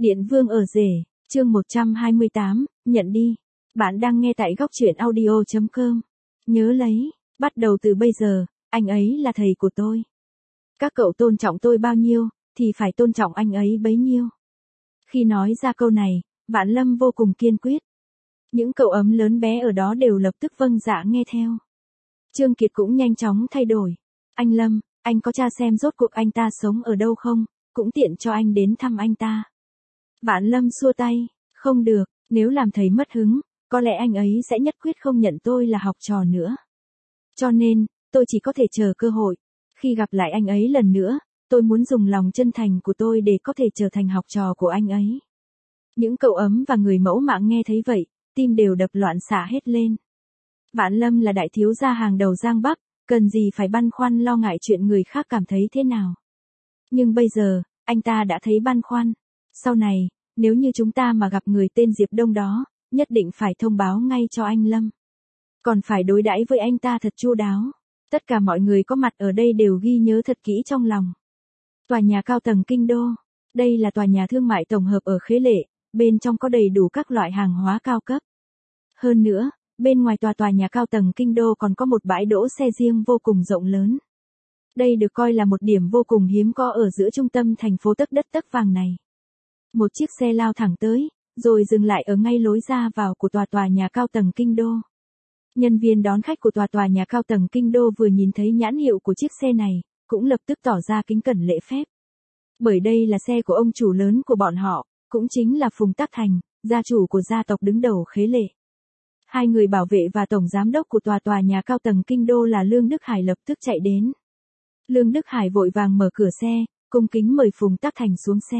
Điện Vương ở rể, chương 128, nhận đi. Bạn đang nghe tại góc truyện audio.com. Nhớ lấy, bắt đầu từ bây giờ, anh ấy là thầy của tôi. Các cậu tôn trọng tôi bao nhiêu, thì phải tôn trọng anh ấy bấy nhiêu. Khi nói ra câu này, Vạn Lâm vô cùng kiên quyết. Những cậu ấm lớn bé ở đó đều lập tức vâng dạ nghe theo. Trương Kiệt cũng nhanh chóng thay đổi. Anh Lâm, anh có tra xem rốt cuộc anh ta sống ở đâu không, cũng tiện cho anh đến thăm anh ta. Vạn Lâm xua tay, không được, nếu làm thầy mất hứng, có lẽ anh ấy sẽ nhất quyết không nhận tôi là học trò nữa. Cho nên, tôi chỉ có thể chờ cơ hội. Khi gặp lại anh ấy lần nữa, tôi muốn dùng lòng chân thành của tôi để có thể trở thành học trò của anh ấy. Những cậu ấm và người mẫu mạng nghe thấy vậy, tim đều đập loạn xạ hết lên. Vạn Lâm là đại thiếu gia hàng đầu Giang Bắc, cần gì phải băn khoăn lo ngại chuyện người khác cảm thấy thế nào. Nhưng bây giờ, anh ta đã thấy băn khoăn. Sau này, nếu như chúng ta mà gặp người tên Diệp Đông đó, nhất định phải thông báo ngay cho anh Lâm. Còn phải đối đãi với anh ta thật chu đáo. Tất cả mọi người có mặt ở đây đều ghi nhớ thật kỹ trong lòng. Tòa nhà cao tầng Kinh Đô. Đây là tòa nhà thương mại tổng hợp ở Khế Lệ, bên trong có đầy đủ các loại hàng hóa cao cấp. Hơn nữa, bên ngoài tòa nhà cao tầng Kinh Đô còn có một bãi đỗ xe riêng vô cùng rộng lớn. Đây được coi là một điểm vô cùng hiếm có ở giữa trung tâm thành phố tấc đất tấc vàng này. Một chiếc xe lao thẳng tới, rồi dừng lại ở ngay lối ra vào của tòa nhà cao tầng Kinh Đô. Nhân viên đón khách của tòa nhà cao tầng Kinh Đô vừa nhìn thấy nhãn hiệu của chiếc xe này, cũng lập tức tỏ ra kính cẩn lễ phép. Bởi đây là xe của ông chủ lớn của bọn họ, cũng chính là Phùng Tắc Thành, gia chủ của gia tộc đứng đầu Khế Lệ. Hai người bảo vệ và tổng giám đốc của tòa nhà cao tầng Kinh Đô là Lương Đức Hải lập tức chạy đến. Lương Đức Hải vội vàng mở cửa xe, cung kính mời Phùng Tắc Thành xuống xe.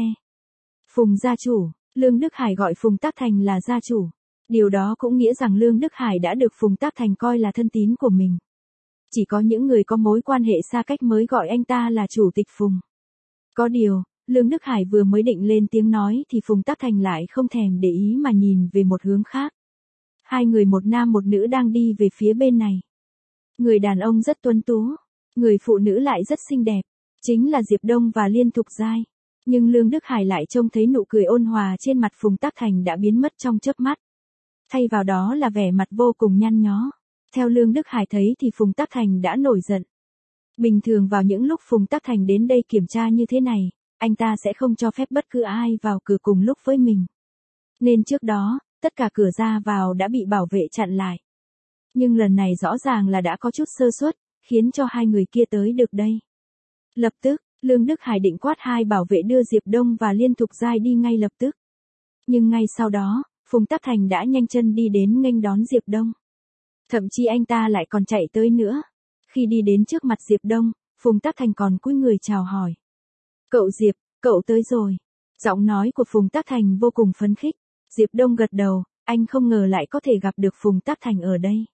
Phùng gia chủ, Lương Đức Hải gọi Phùng Tắc Thành là gia chủ. Điều đó cũng nghĩa rằng Lương Đức Hải đã được Phùng Tắc Thành coi là thân tín của mình. Chỉ có những người có mối quan hệ xa cách mới gọi anh ta là chủ tịch Phùng. Có điều, Lương Đức Hải vừa mới định lên tiếng nói thì Phùng Tắc Thành lại không thèm để ý mà nhìn về một hướng khác. Hai người một nam một nữ đang đi về phía bên này. Người đàn ông rất tuấn tú, người phụ nữ lại rất xinh đẹp, chính là Diệp Đông và Liên Thục Giai. Nhưng Lương Đức Hải lại trông thấy nụ cười ôn hòa trên mặt Phùng Tắc Thành đã biến mất trong chớp mắt. Thay vào đó là vẻ mặt vô cùng nhăn nhó. Theo Lương Đức Hải thấy thì Phùng Tắc Thành đã nổi giận. Bình thường vào những lúc Phùng Tắc Thành đến đây kiểm tra như thế này, anh ta sẽ không cho phép bất cứ ai vào cửa cùng lúc với mình. Nên trước đó, tất cả cửa ra vào đã bị bảo vệ chặn lại. Nhưng lần này rõ ràng là đã có chút sơ suất, khiến cho hai người kia tới được đây. Lập tức, Lương Đức Hải định quát hai bảo vệ đưa Diệp Đông và Liên Thục Giai đi ngay lập tức. Nhưng ngay sau đó, Phùng Tắc Thành đã nhanh chân đi đến nghênh đón Diệp Đông. Thậm chí anh ta lại còn chạy tới nữa. Khi đi đến trước mặt Diệp Đông, Phùng Tắc Thành còn cúi người chào hỏi. Cậu Diệp, cậu tới rồi. Giọng nói của Phùng Tắc Thành vô cùng phấn khích. Diệp Đông gật đầu, anh không ngờ lại có thể gặp được Phùng Tắc Thành ở đây.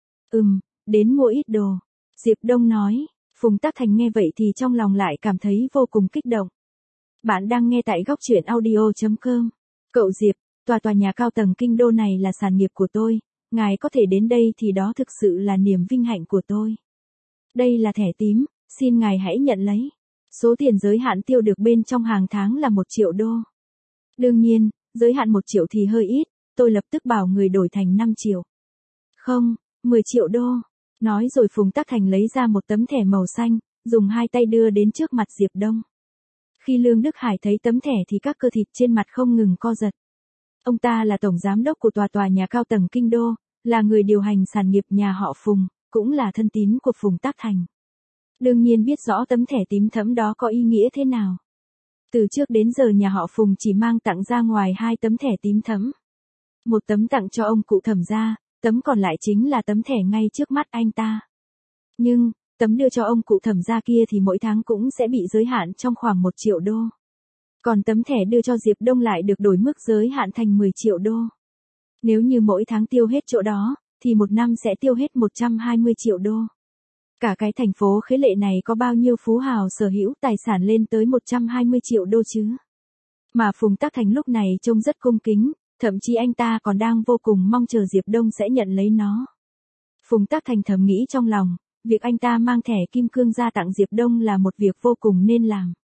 Đến mua ít đồ. Diệp Đông nói. Phùng Tắc Thành nghe vậy thì trong lòng lại cảm thấy vô cùng kích động. Bạn đang nghe tại góc truyện audio.com. Cậu Diệp, tòa nhà cao tầng Kinh Đô này là sản nghiệp của tôi, ngài có thể đến đây thì đó thực sự là niềm vinh hạnh của tôi. Đây là thẻ tím, xin ngài hãy nhận lấy. Số tiền giới hạn tiêu được bên trong hàng tháng là 1 triệu đô. Đương nhiên, giới hạn 1 triệu thì hơi ít, tôi lập tức bảo người đổi thành 5 triệu. Không, 10 triệu đô. Nói rồi Phùng Tắc Thành lấy ra một tấm thẻ màu xanh, dùng hai tay đưa đến trước mặt Diệp Đông. Khi Lương Đức Hải thấy tấm thẻ thì các cơ thịt trên mặt không ngừng co giật. Ông ta là tổng giám đốc của tòa nhà cao tầng Kinh Đô, là người điều hành sản nghiệp nhà họ Phùng, cũng là thân tín của Phùng Tắc Thành. Đương nhiên biết rõ tấm thẻ tím thẫm đó có ý nghĩa thế nào. Từ trước đến giờ nhà họ Phùng chỉ mang tặng ra ngoài 2 tấm thẻ tím thẫm. Một tấm tặng cho ông cụ Thẩm gia, tấm còn lại chính là tấm thẻ ngay trước mắt anh ta. Nhưng, tấm đưa cho ông cụ Thẩm gia kia thì mỗi tháng cũng sẽ bị giới hạn trong khoảng 1 triệu đô. Còn tấm thẻ đưa cho Diệp Đông lại được đổi mức giới hạn thành 10 triệu đô. Nếu như mỗi tháng tiêu hết chỗ đó, thì một năm sẽ tiêu hết 120 triệu đô. Cả cái thành phố Khế Lệ này có bao nhiêu phú hào sở hữu tài sản lên tới 120 triệu đô chứ? Mà Phùng Tắc Thành lúc này trông rất cung kính, thậm chí anh ta còn đang vô cùng mong chờ Diệp Đông sẽ nhận lấy nó. Phùng Tắc Thành thầm nghĩ trong lòng, việc anh ta mang thẻ kim cương ra tặng Diệp Đông là một việc vô cùng nên làm.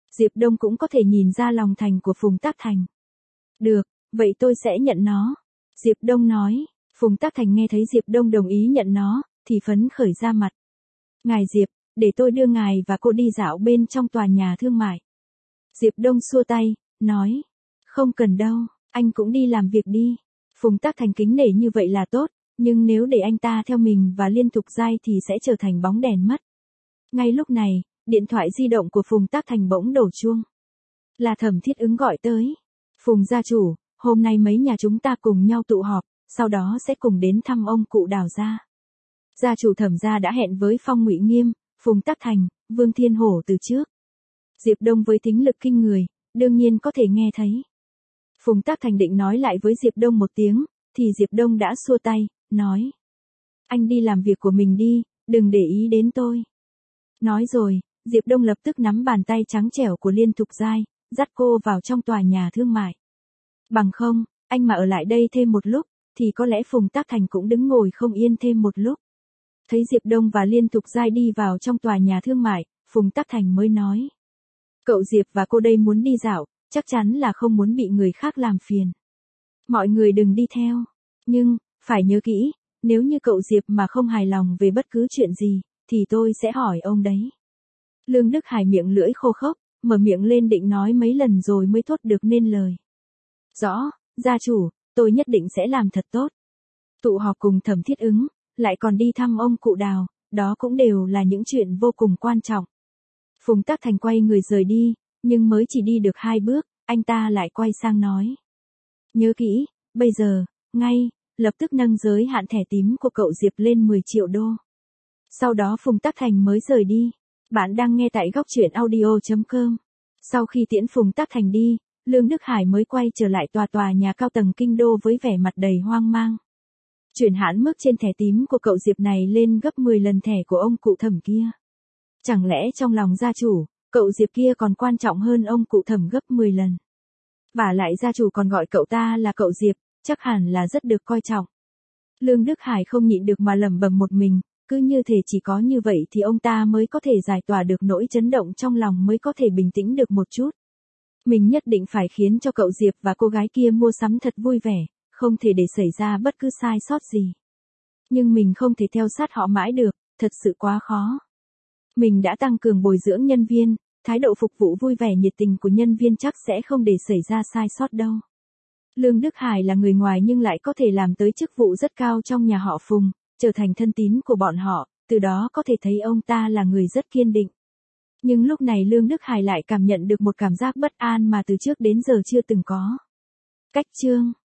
Diệp Đông cũng có thể nhìn ra lòng thành của Phùng Tác Thành. Được, vậy tôi sẽ nhận nó. Diệp Đông nói. Phùng Tác Thành nghe thấy Diệp Đông đồng ý nhận nó, thì phấn khởi ra mặt. Ngài Diệp, để tôi đưa ngài và cô đi dạo bên trong tòa nhà thương mại. Diệp Đông xua tay, nói. Không cần đâu, anh cũng đi làm việc đi. Phùng Tác Thành kính nể như vậy là tốt, nhưng nếu để anh ta theo mình và Liên Thục Giai thì sẽ trở thành bóng đèn mất. Ngay lúc này, điện thoại di động của Phùng Tác Thành bỗng đổ chuông. Là Thẩm Thiết Ứng gọi tới. Phùng gia chủ, hôm nay mấy nhà chúng ta cùng nhau tụ họp, sau đó sẽ cùng đến thăm ông cụ Đào gia. Gia chủ Thẩm gia đã hẹn với Phong Ngụy Nghiêm, Phùng Tác Thành, Vương Thiên Hổ từ trước. Diệp Đông với tính lực kinh người, đương nhiên có thể nghe thấy. Phùng Tác Thành định nói lại với Diệp Đông một tiếng, thì Diệp Đông đã xua tay, nói. Anh đi làm việc của mình đi, đừng để ý đến tôi. Nói rồi, Diệp Đông lập tức nắm bàn tay trắng trẻo của Liên Thục Giai, dắt cô vào trong tòa nhà thương mại. Bằng không, anh mà ở lại đây thêm một lúc, thì có lẽ Phùng Tác Thành cũng đứng ngồi không yên thêm một lúc. Thấy Diệp Đông và Liên Thục Giai đi vào trong tòa nhà thương mại, Phùng Tác Thành mới nói. Cậu Diệp và cô đây muốn đi dạo, chắc chắn là không muốn bị người khác làm phiền. Mọi người đừng đi theo. Nhưng, phải nhớ kỹ, nếu như cậu Diệp mà không hài lòng về bất cứ chuyện gì, thì tôi sẽ hỏi ông đấy. Lương Đức Hải miệng lưỡi khô khốc, mở miệng lên định nói mấy lần rồi mới thốt được nên lời. Rõ, gia chủ, tôi nhất định sẽ làm thật tốt. Tụ họp cùng Thẩm Thiết Ứng, lại còn đi thăm ông cụ Đào, đó cũng đều là những chuyện vô cùng quan trọng. Phùng Tác Thành quay người rời đi, nhưng mới chỉ đi được 2 bước, anh ta lại quay sang nói. Nhớ kỹ, bây giờ, ngay, lập tức nâng giới hạn thẻ tím của cậu Diệp lên 10 triệu đô. Sau đó Phùng Tác Thành mới rời đi. Bạn đang nghe tại góc truyện audio.com. Sau khi tiễn Phùng Tác Thành đi, Lương Đức Hải mới quay trở lại tòa nhà cao tầng kinh đô với vẻ mặt đầy hoang mang. Chuyển hạn mức trên thẻ tím của cậu Diệp này lên gấp 10 lần thẻ của ông cụ Thẩm kia. Chẳng lẽ trong lòng gia chủ, cậu Diệp kia còn quan trọng hơn ông cụ Thẩm gấp 10 lần. Và lại gia chủ còn gọi cậu ta là cậu Diệp, chắc hẳn là rất được coi trọng. Lương Đức Hải không nhịn được mà lẩm bẩm một mình, cứ như thể chỉ có như vậy thì ông ta mới có thể giải tỏa được nỗi chấn động trong lòng, mới có thể bình tĩnh được một chút. Mình nhất định phải khiến cho cậu Diệp và cô gái kia mua sắm thật vui vẻ, không thể để xảy ra bất cứ sai sót gì. Nhưng mình không thể theo sát họ mãi được, thật sự quá khó. Mình đã tăng cường bồi dưỡng nhân viên, thái độ phục vụ vui vẻ nhiệt tình của nhân viên chắc sẽ không để xảy ra sai sót đâu. Lương Đức Hải là người ngoài nhưng lại có thể làm tới chức vụ rất cao trong nhà họ Phùng, trở thành thân tín của bọn họ, từ đó có thể thấy ông ta là người rất kiên định. Nhưng lúc này Lương Đức Hải lại cảm nhận được một cảm giác bất an mà từ trước đến giờ chưa từng có. Cách chương